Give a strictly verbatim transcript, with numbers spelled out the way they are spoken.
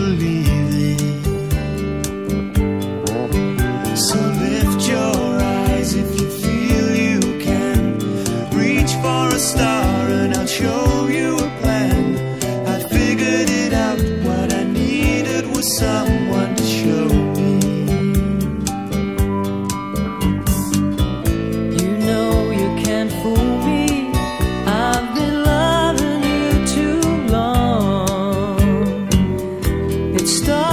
believe it. So lift your eyes if you feel you can. Reach for a star and I'll show you a plan. I figured it out, what I needed was someone to show me. You know you can't fool me, I've been loving you too long. It started